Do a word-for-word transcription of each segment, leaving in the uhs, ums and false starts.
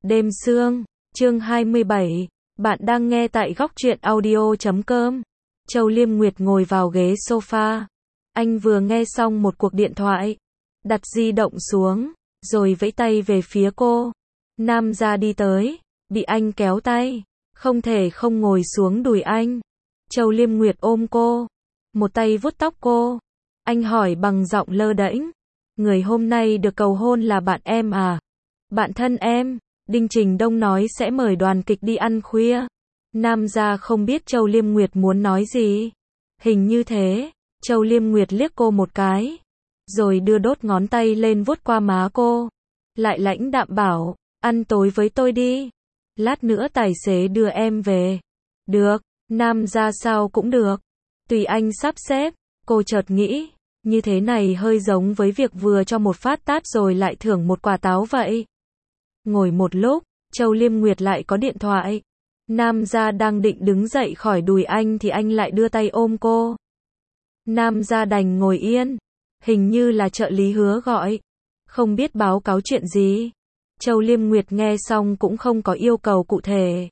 Đêm sương, chương hai mươi bảy, bạn đang nghe tại góc truyện audio chấm com. Châu Liêm Nguyệt ngồi vào ghế sofa. Anh vừa nghe xong một cuộc điện thoại, đặt di động xuống, rồi vẫy tay về phía cô. Nam gia đi tới, bị anh kéo tay, không thể không ngồi xuống đùi anh. Châu Liêm Nguyệt ôm cô, một tay vuốt tóc cô. Anh hỏi bằng giọng lơ đễnh, người hôm nay được cầu hôn là bạn em à? Bạn thân em. Đinh Trình Đông nói sẽ mời đoàn kịch đi ăn khuya. Nam gia không biết Châu Liêm Nguyệt muốn nói gì. Hình như thế. Châu Liêm Nguyệt liếc cô một cái, rồi đưa đốt ngón tay lên vuốt qua má cô. Lại lãnh đạm bảo, ăn tối với tôi đi. Lát nữa tài xế đưa em về. Được, Nam gia sao cũng được. Tùy anh sắp xếp. Cô chợt nghĩ, như thế này hơi giống với việc vừa cho một phát tát rồi lại thưởng một quả táo vậy. Ngồi một lúc, Châu Liêm Nguyệt lại có điện thoại. Nam gia đang định đứng dậy khỏi đùi anh thì anh lại đưa tay ôm cô. Nam gia đành ngồi yên. Hình như là trợ lý Hứa gọi. Không biết báo cáo chuyện gì. Châu Liêm Nguyệt nghe xong cũng không có yêu cầu cụ thể.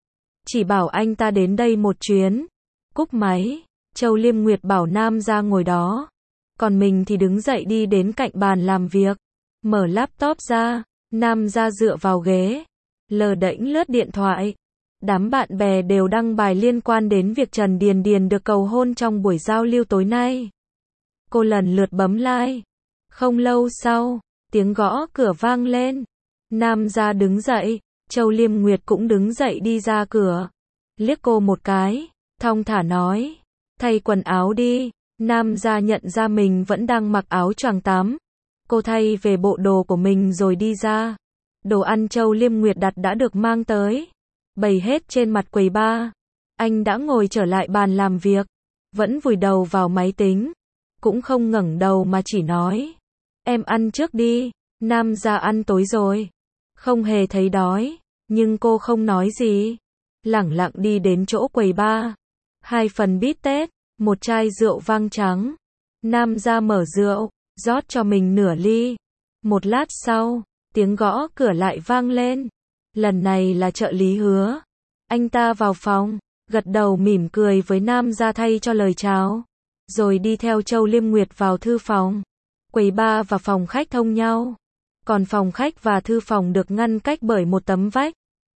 Chỉ bảo anh ta đến đây một chuyến. Cúp máy, Châu Liêm Nguyệt bảo Nam gia ngồi đó. Còn mình thì đứng dậy đi đến cạnh bàn làm việc. Mở laptop ra. Nam gia dựa vào ghế, lờ đễnh lướt điện thoại. Đám bạn bè đều đăng bài liên quan đến việc Trần Điền Điền được cầu hôn trong buổi giao lưu tối nay. Cô lần lượt bấm like. Không lâu sau, tiếng gõ cửa vang lên. Nam gia đứng dậy, Châu Liêm Nguyệt cũng đứng dậy đi ra cửa. Liếc cô một cái, thong thả nói, thay quần áo đi. Nam gia nhận ra mình vẫn đang mặc áo choàng tắm. Cô thay về bộ đồ của mình rồi đi ra. Đồ ăn Châu Liêm Nguyệt đặt đã được mang tới, bày hết trên mặt quầy bar. Anh đã ngồi trở lại bàn làm việc, vẫn vùi đầu vào máy tính, cũng không ngẩng đầu mà chỉ nói, em ăn trước đi. Nam gia ăn tối rồi, không hề thấy đói, nhưng cô không nói gì, lẳng lặng đi đến chỗ quầy bar. Hai phần bít tết, một chai rượu vang trắng. Nam gia mở rượu, rót cho mình nửa ly. Một lát sau, tiếng gõ cửa lại vang lên. Lần này là trợ lý Hứa. Anh ta vào phòng, gật đầu mỉm cười với Nam gia thay cho lời chào, rồi đi theo Châu Liêm Nguyệt vào thư phòng. Quầy bar và phòng khách thông nhau, còn phòng khách và thư phòng được ngăn cách bởi một tấm vách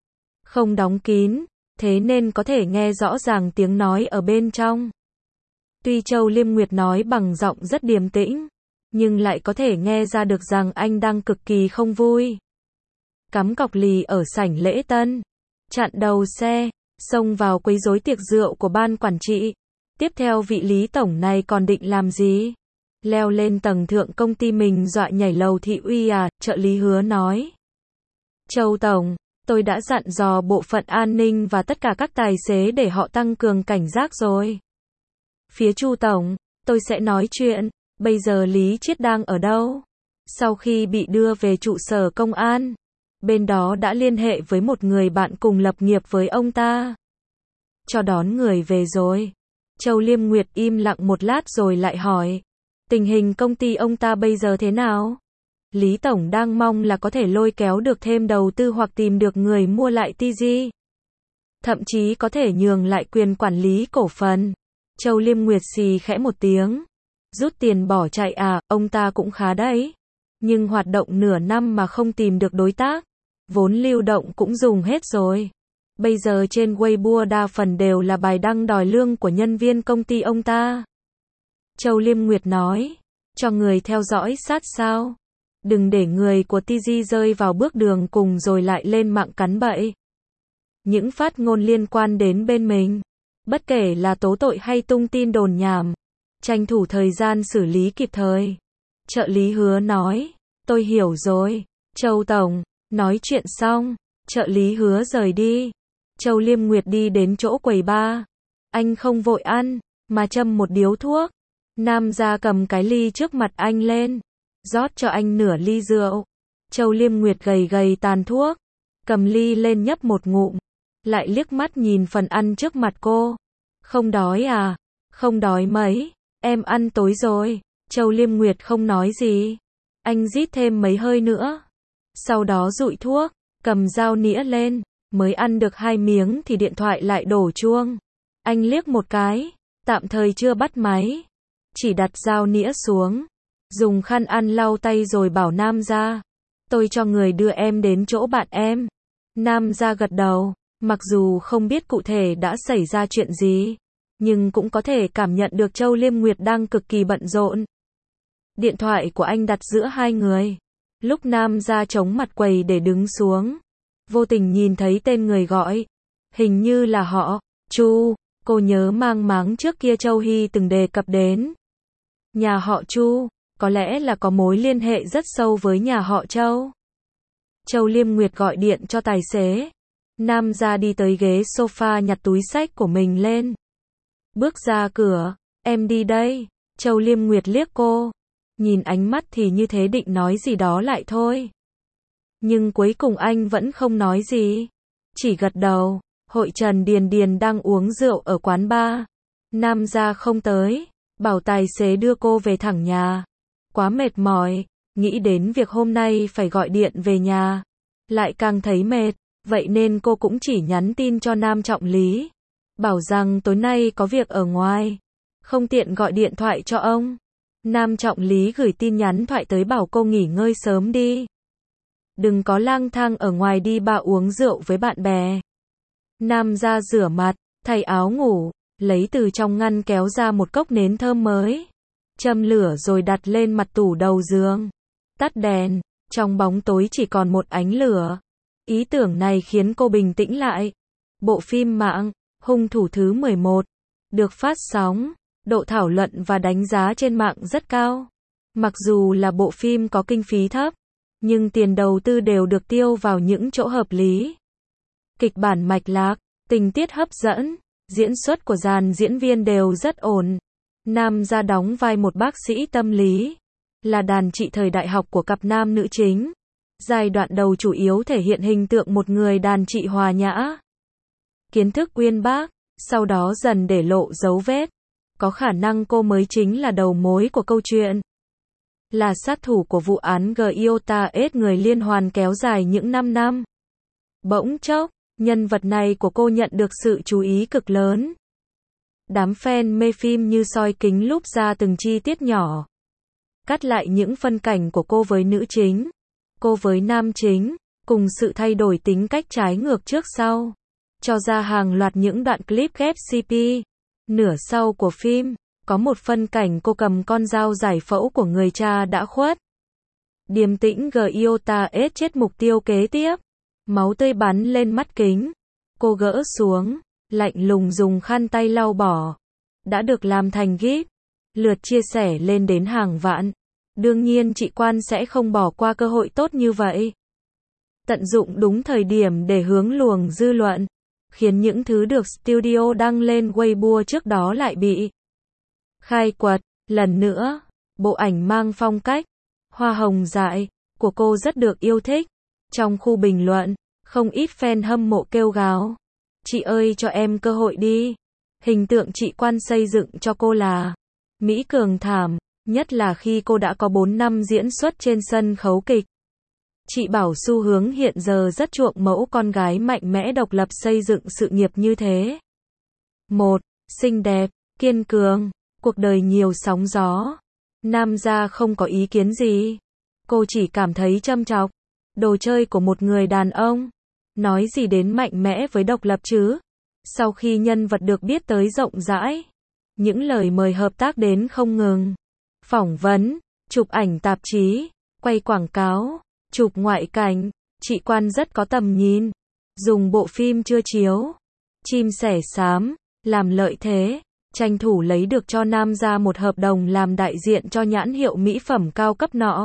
không đóng kín, thế nên có thể nghe rõ ràng tiếng nói ở bên trong. Tuy Châu Liêm Nguyệt nói bằng giọng rất điềm tĩnh, nhưng lại có thể nghe ra được rằng anh đang cực kỳ không vui. Cắm cọc lì ở sảnh lễ tân, chặn đầu xe, xông vào quấy rối tiệc rượu của ban quản trị. Tiếp theo vị Lý tổng này còn định làm gì? Leo lên tầng thượng công ty mình dọa nhảy lầu thị uy à? Trợ lý Hứa nói. Châu tổng, tôi đã dặn dò bộ phận an ninh và tất cả các tài xế để họ tăng cường cảnh giác rồi. Phía Chu tổng, tôi sẽ nói chuyện. Bây giờ Lý Chiết đang ở đâu? Sau khi bị đưa về trụ sở công an, bên đó đã liên hệ với một người bạn cùng lập nghiệp với ông ta, cho đón người về rồi. Châu Liêm Nguyệt im lặng một lát rồi lại hỏi, tình hình công ty ông ta bây giờ thế nào? Lý tổng đang mong là có thể lôi kéo được thêm đầu tư hoặc tìm được người mua lại tê giê. Thậm chí có thể nhường lại quyền quản lý cổ phần. Châu Liêm Nguyệt xì khẽ một tiếng. Rút tiền bỏ chạy à? Ông ta cũng khá đấy. Nhưng hoạt động nửa năm mà không tìm được đối tác, vốn lưu động cũng dùng hết rồi. Bây giờ trên Weibo đa phần đều là bài đăng đòi lương của nhân viên công ty ông ta. Châu Liêm Nguyệt nói, cho người theo dõi sát sao. Đừng để người của tê giê rơi vào bước đường cùng rồi lại lên mạng cắn bậy. Những phát ngôn liên quan đến bên mình, bất kể là tố tội hay tung tin đồn nhảm, tranh thủ thời gian xử lý kịp thời. Trợ lý Hứa nói, tôi hiểu rồi, Châu tổng. Nói chuyện xong, trợ lý Hứa rời đi. Châu Liêm Nguyệt đi đến chỗ quầy bar. Anh không vội ăn, mà châm một điếu thuốc. Nam gia cầm cái ly trước mặt anh lên, rót cho anh nửa ly rượu. Châu Liêm Nguyệt gầy gầy tàn thuốc, cầm ly lên nhấp một ngụm, lại liếc mắt nhìn phần ăn trước mặt cô. Không đói à? Không đói mấy, em ăn tối rồi. Châu Liêm Nguyệt không nói gì. Anh rít thêm mấy hơi nữa, sau đó dụi thuốc, cầm dao nĩa lên, mới ăn được hai miếng thì điện thoại lại đổ chuông. Anh liếc một cái, tạm thời chưa bắt máy, chỉ đặt dao nĩa xuống, dùng khăn ăn lau tay rồi bảo Nam Gia, tôi cho người đưa em đến chỗ bạn em. Nam Gia gật đầu, mặc dù không biết cụ thể đã xảy ra chuyện gì, nhưng cũng có thể cảm nhận được Châu Liêm Nguyệt đang cực kỳ bận rộn. Điện thoại của anh đặt giữa hai người. Lúc Nam Gia chống mặt quầy để đứng xuống, vô tình nhìn thấy tên người gọi. Hình như là họ, Chu, cô nhớ mang máng trước kia Châu Hy từng đề cập đến. Nhà họ Chu, có lẽ là có mối liên hệ rất sâu với nhà họ Châu. Châu Liêm Nguyệt gọi điện cho tài xế. Nam Gia đi tới ghế sofa nhặt túi xách của mình lên. Bước ra cửa, em đi đây. Châu Liêm Nguyệt liếc cô. Nhìn ánh mắt thì như thế định nói gì đó lại thôi. Nhưng cuối cùng anh vẫn không nói gì. Chỉ gật đầu. Hội Trần Điền Điền đang uống rượu ở quán bar. Nam Gia không tới. Bảo tài xế đưa cô về thẳng nhà. Quá mệt mỏi. Nghĩ đến việc hôm nay phải gọi điện về nhà. Lại càng thấy mệt. Vậy nên cô cũng chỉ nhắn tin cho Nam Trọng Lý. Bảo rằng tối nay có việc ở ngoài. Không tiện gọi điện thoại cho ông. Nam Trọng Lý gửi tin nhắn thoại tới bảo cô nghỉ ngơi sớm đi. Đừng có lang thang ở ngoài đi bà uống rượu với bạn bè. Nam ra rửa mặt, thay áo ngủ, lấy từ trong ngăn kéo ra một cốc nến thơm mới. Châm lửa rồi đặt lên mặt tủ đầu giường. Tắt đèn, trong bóng tối chỉ còn một ánh lửa. Ý tưởng này khiến cô bình tĩnh lại. Bộ phim mạng, Hung thủ thứ mười một, được phát sóng. Độ thảo luận và đánh giá trên mạng rất cao. Mặc dù là bộ phim có kinh phí thấp, nhưng tiền đầu tư đều được tiêu vào những chỗ hợp lý. Kịch bản mạch lạc, tình tiết hấp dẫn, diễn xuất của dàn diễn viên đều rất ổn. Nam Gia đóng vai một bác sĩ tâm lý, là đàn chị thời đại học của cặp nam nữ chính. Giai đoạn đầu chủ yếu thể hiện hình tượng một người đàn chị hòa nhã, kiến thức uyên bác, sau đó dần để lộ dấu vết. Có khả năng cô mới chính là đầu mối của câu chuyện. Là sát thủ của vụ án Giota S người liên hoàn kéo dài những năm năm. Bỗng chốc, nhân vật này của cô nhận được sự chú ý cực lớn. Đám fan mê phim như soi kính lúp ra từng chi tiết nhỏ. Cắt lại những phân cảnh của cô với nữ chính, cô với nam chính, cùng sự thay đổi tính cách trái ngược trước sau. Cho ra hàng loạt những đoạn clip ghép xê pê. Nửa sau của phim, có một phân cảnh cô cầm con dao giải phẫu của người cha đã khuất. Điềm tĩnh Giota S chết mục tiêu kế tiếp. Máu tươi bắn lên mắt kính. Cô gỡ xuống, lạnh lùng dùng khăn tay lau bỏ. Đã được làm thành gif. Lượt chia sẻ lên đến hàng vạn. Đương nhiên chị Quan sẽ không bỏ qua cơ hội tốt như vậy. Tận dụng đúng thời điểm để hướng luồng dư luận. Khiến những thứ được studio đăng lên Weibo trước đó lại bị khai quật. Lần nữa, bộ ảnh mang phong cách hoa hồng dại của cô rất được yêu thích. Trong khu bình luận, không ít fan hâm mộ kêu gào. Chị ơi cho em cơ hội đi. Hình tượng chị Quan xây dựng cho cô là Mỹ Cường thảm, nhất là khi cô đã có bốn năm diễn xuất trên sân khấu kịch. Chị bảo xu hướng hiện giờ rất chuộng mẫu con gái mạnh mẽ độc lập xây dựng sự nghiệp như thế. Một, xinh đẹp, kiên cường, cuộc đời nhiều sóng gió. Nam Gia không có ý kiến gì. Cô chỉ cảm thấy châm chọc. Đồ chơi của một người đàn ông. Nói gì đến mạnh mẽ với độc lập chứ? Sau khi nhân vật được biết tới rộng rãi, những lời mời hợp tác đến không ngừng. Phỏng vấn, chụp ảnh tạp chí, quay quảng cáo, chụp ngoại cảnh, chị Quan rất có tầm nhìn. Dùng bộ phim chưa chiếu, chim sẻ xám, làm lợi thế, tranh thủ lấy được cho Nam Gia một hợp đồng làm đại diện cho nhãn hiệu mỹ phẩm cao cấp nọ.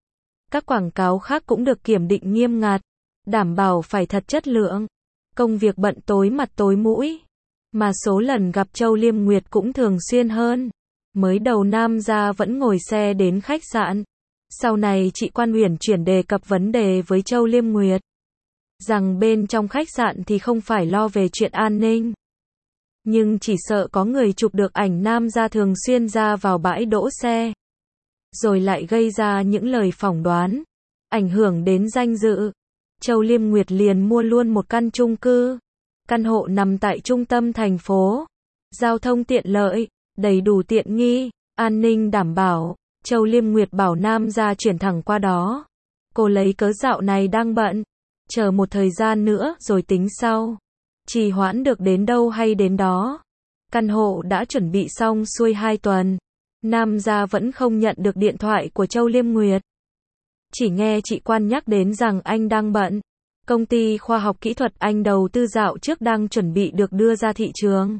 Các quảng cáo khác cũng được kiểm định nghiêm ngặt, đảm bảo phải thật chất lượng. Công việc bận tối mặt tối mũi, mà số lần gặp Châu Liêm Nguyệt cũng thường xuyên hơn. Mới đầu Nam Gia vẫn ngồi xe đến khách sạn. Sau này chị Quan Huyền chuyển đề cập vấn đề với Châu Liêm Nguyệt. Rằng bên trong khách sạn thì không phải lo về chuyện an ninh. Nhưng chỉ sợ có người chụp được ảnh Nam Gia thường xuyên ra vào bãi đỗ xe. Rồi lại gây ra những lời phỏng đoán, ảnh hưởng đến danh dự. Châu Liêm Nguyệt liền mua luôn một căn chung cư. Căn hộ nằm tại trung tâm thành phố. Giao thông tiện lợi, đầy đủ tiện nghi, an ninh đảm bảo. Châu Liêm Nguyệt bảo Nam gia chuyển thẳng qua đó. Cô lấy cớ dạo này đang bận, chờ một thời gian nữa rồi tính sau. Trì hoãn được đến đâu hay đến đó. Căn hộ đã chuẩn bị xong xuôi hai tuần. Nam gia vẫn không nhận được điện thoại của Châu Liêm Nguyệt. Chỉ nghe chị Quan nhắc đến rằng anh đang bận. Công ty khoa học kỹ thuật anh đầu tư dạo trước đang chuẩn bị được đưa ra thị trường.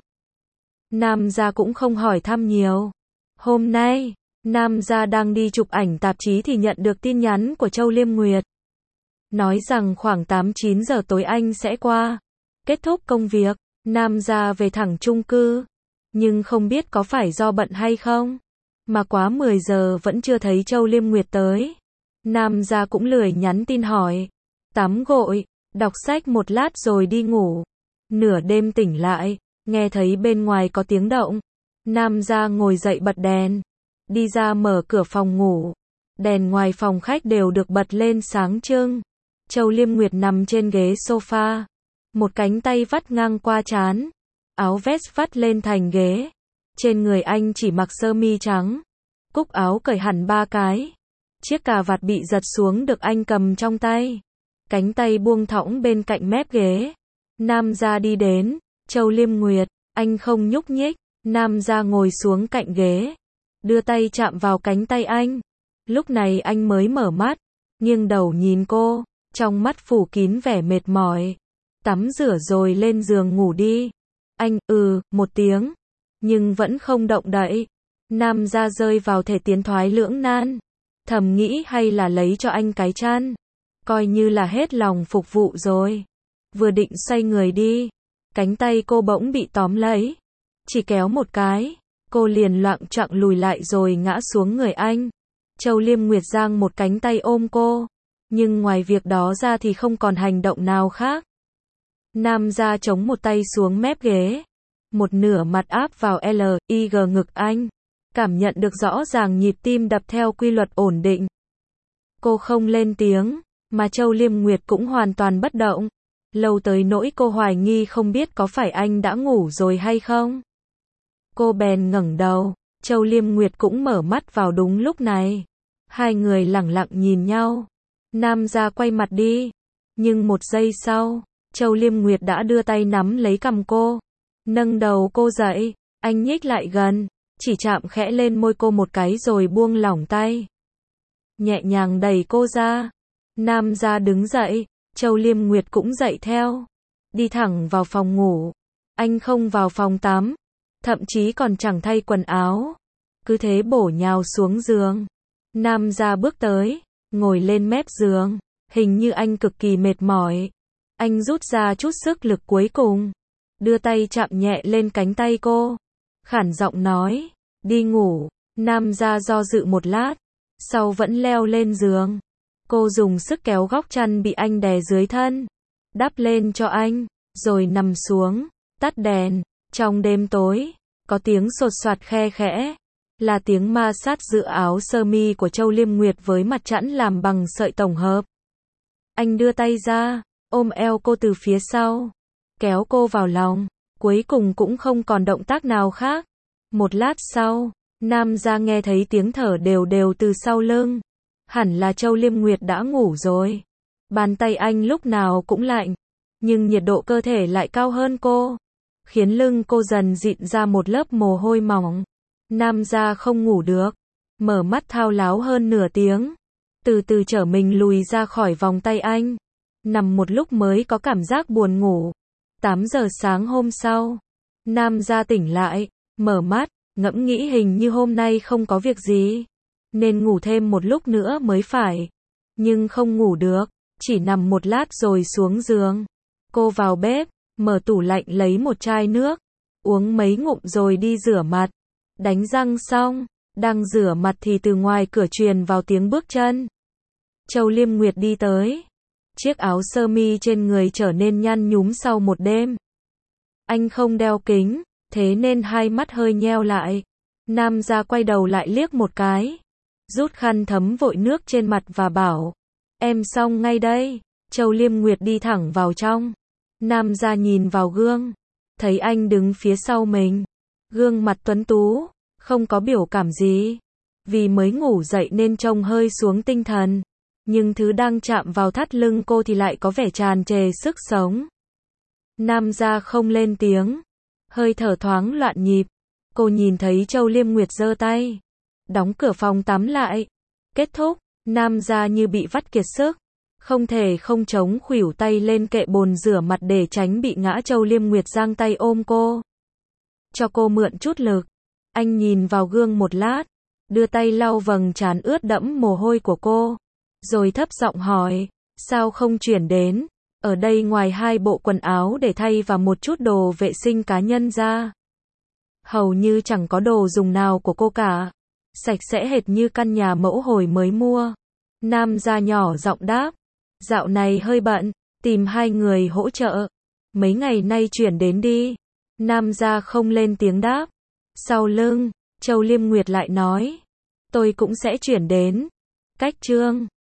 Nam gia cũng không hỏi thăm nhiều. Hôm nay, Nam gia đang đi chụp ảnh tạp chí thì nhận được tin nhắn của Châu Liêm Nguyệt. Nói rằng khoảng tám chín giờ tối anh sẽ qua. Kết thúc công việc, Nam gia về thẳng chung cư. Nhưng không biết có phải do bận hay không, mà quá mười giờ vẫn chưa thấy Châu Liêm Nguyệt tới. Nam gia cũng lười nhắn tin hỏi. Tắm gội, đọc sách một lát rồi đi ngủ. Nửa đêm tỉnh lại, nghe thấy bên ngoài có tiếng động. Nam gia ngồi dậy bật đèn, đi ra mở cửa phòng ngủ. Đèn ngoài phòng khách đều được bật lên sáng trưng. Châu Liêm Nguyệt nằm trên ghế sofa, một cánh tay vắt ngang qua trán, áo vest vắt lên thành ghế. Trên người anh chỉ mặc sơ mi trắng, cúc áo cởi hẳn ba cái. Chiếc cà vạt bị giật xuống được anh cầm trong tay. Cánh tay buông thõng bên cạnh mép ghế. Nam gia đi đến. Châu Liêm Nguyệt, anh không nhúc nhích. Nam gia ngồi xuống cạnh ghế, đưa tay chạm vào cánh tay anh. Lúc này anh mới mở mắt, nghiêng đầu nhìn cô, trong mắt phủ kín vẻ mệt mỏi. Tắm rửa rồi lên giường ngủ đi. Anh, ừ, một tiếng, nhưng vẫn không động đậy. Nam gia rơi vào thể tiến thoái lưỡng nan. Thầm nghĩ hay là lấy cho anh cái chăn. Coi như là hết lòng phục vụ rồi. Vừa định xoay người đi, cánh tay cô bỗng bị tóm lấy. Chỉ kéo một cái, cô liền loạng choạng lùi lại rồi ngã xuống người anh. Châu Liêm Nguyệt giang một cánh tay ôm cô, nhưng ngoài việc đó ra thì không còn hành động nào khác. Nam gia chống một tay xuống mép ghế, một nửa mặt áp vào L I G ngực anh, cảm nhận được rõ ràng nhịp tim đập theo quy luật ổn định. Cô không lên tiếng, mà Châu Liêm Nguyệt cũng hoàn toàn bất động. Lâu tới nỗi cô hoài nghi không biết có phải anh đã ngủ rồi hay không. Cô bèn ngẩng đầu, Châu Liêm Nguyệt cũng mở mắt vào đúng lúc này. Hai người lẳng lặng nhìn nhau. Nam gia quay mặt đi, nhưng một giây sau, Châu Liêm Nguyệt đã đưa tay nắm lấy cằm cô, nâng đầu cô dậy. Anh nhích lại gần, chỉ chạm khẽ lên môi cô một cái rồi buông lỏng tay, nhẹ nhàng đẩy cô ra. Nam gia đứng dậy, Châu Liêm Nguyệt cũng dậy theo, đi thẳng vào phòng ngủ. Anh không vào phòng tắm, thậm chí còn chẳng thay quần áo, cứ thế bổ nhào xuống giường. Nam gia bước tới, ngồi lên mép giường, hình như anh cực kỳ mệt mỏi. Anh rút ra chút sức lực cuối cùng, đưa tay chạm nhẹ lên cánh tay cô, khản giọng nói, đi ngủ. Nam gia do dự một lát, sau vẫn leo lên giường. Cô dùng sức kéo góc chăn bị anh đè dưới thân, đắp lên cho anh, rồi nằm xuống, tắt đèn. Trong đêm tối, có tiếng sột soạt khe khẽ, là tiếng ma sát giữa áo sơ mi của Châu Liêm Nguyệt với mặt chẵn làm bằng sợi tổng hợp. Anh đưa tay ra, ôm eo cô từ phía sau, kéo cô vào lòng, cuối cùng cũng không còn động tác nào khác. Một lát sau, Nam gia nghe thấy tiếng thở đều đều từ sau lưng. Hẳn là Châu Liêm Nguyệt đã ngủ rồi. Bàn tay anh lúc nào cũng lạnh, nhưng nhiệt độ cơ thể lại cao hơn cô, khiến lưng cô dần dịn ra một lớp mồ hôi mỏng. Nam gia không ngủ được, mở mắt thao láo hơn nửa tiếng, từ từ trở mình lùi ra khỏi vòng tay anh, nằm một lúc mới có cảm giác buồn ngủ. tám giờ sáng hôm sau, Nam gia tỉnh lại, mở mắt, ngẫm nghĩ hình như hôm nay không có việc gì, nên ngủ thêm một lúc nữa mới phải. Nhưng không ngủ được, chỉ nằm một lát rồi xuống giường. Cô vào bếp, mở tủ lạnh lấy một chai nước, uống mấy ngụm rồi đi rửa mặt. Đánh răng xong, đang rửa mặt thì từ ngoài cửa truyền vào tiếng bước chân. Châu Liêm Nguyệt đi tới. Chiếc áo sơ mi trên người trở nên nhăn nhúm sau một đêm. Anh không đeo kính, thế nên hai mắt hơi nheo lại. Nam gia quay đầu lại liếc một cái, rút khăn thấm vội nước trên mặt và bảo, em xong ngay đây. Châu Liêm Nguyệt đi thẳng vào trong. Nam gia nhìn vào gương, thấy anh đứng phía sau mình. Gương mặt tuấn tú, không có biểu cảm gì. Vì mới ngủ dậy nên trông hơi xuống tinh thần. Nhưng thứ đang chạm vào thắt lưng cô thì lại có vẻ tràn trề sức sống. Nam gia không lên tiếng. Hơi thở thoáng loạn nhịp. Cô nhìn thấy Châu Liêm Nguyệt giơ tay. Đóng cửa phòng tắm lại. Kết thúc, Nam gia như bị vắt kiệt sức. Không thể không chống khuỷu tay lên kệ bồn rửa mặt để tránh bị ngã. Châu Liêm Nguyệt giang tay ôm cô. Cho cô mượn chút lực. Anh nhìn vào gương một lát. Đưa tay lau vầng trán ướt đẫm mồ hôi của cô. Rồi thấp giọng hỏi. Sao không chuyển đến? Ở đây ngoài hai bộ quần áo để thay và một chút đồ vệ sinh cá nhân ra, hầu như chẳng có đồ dùng nào của cô cả. Sạch sẽ hệt như căn nhà mẫu hồi mới mua. Nam gia nhỏ giọng đáp. Dạo này hơi bận, tìm hai người hỗ trợ. Mấy ngày nay chuyển đến đi. Nam gia không lên tiếng đáp. Sau lưng, Châu Liêm Nguyệt lại nói. Tôi cũng sẽ chuyển đến. Cách chương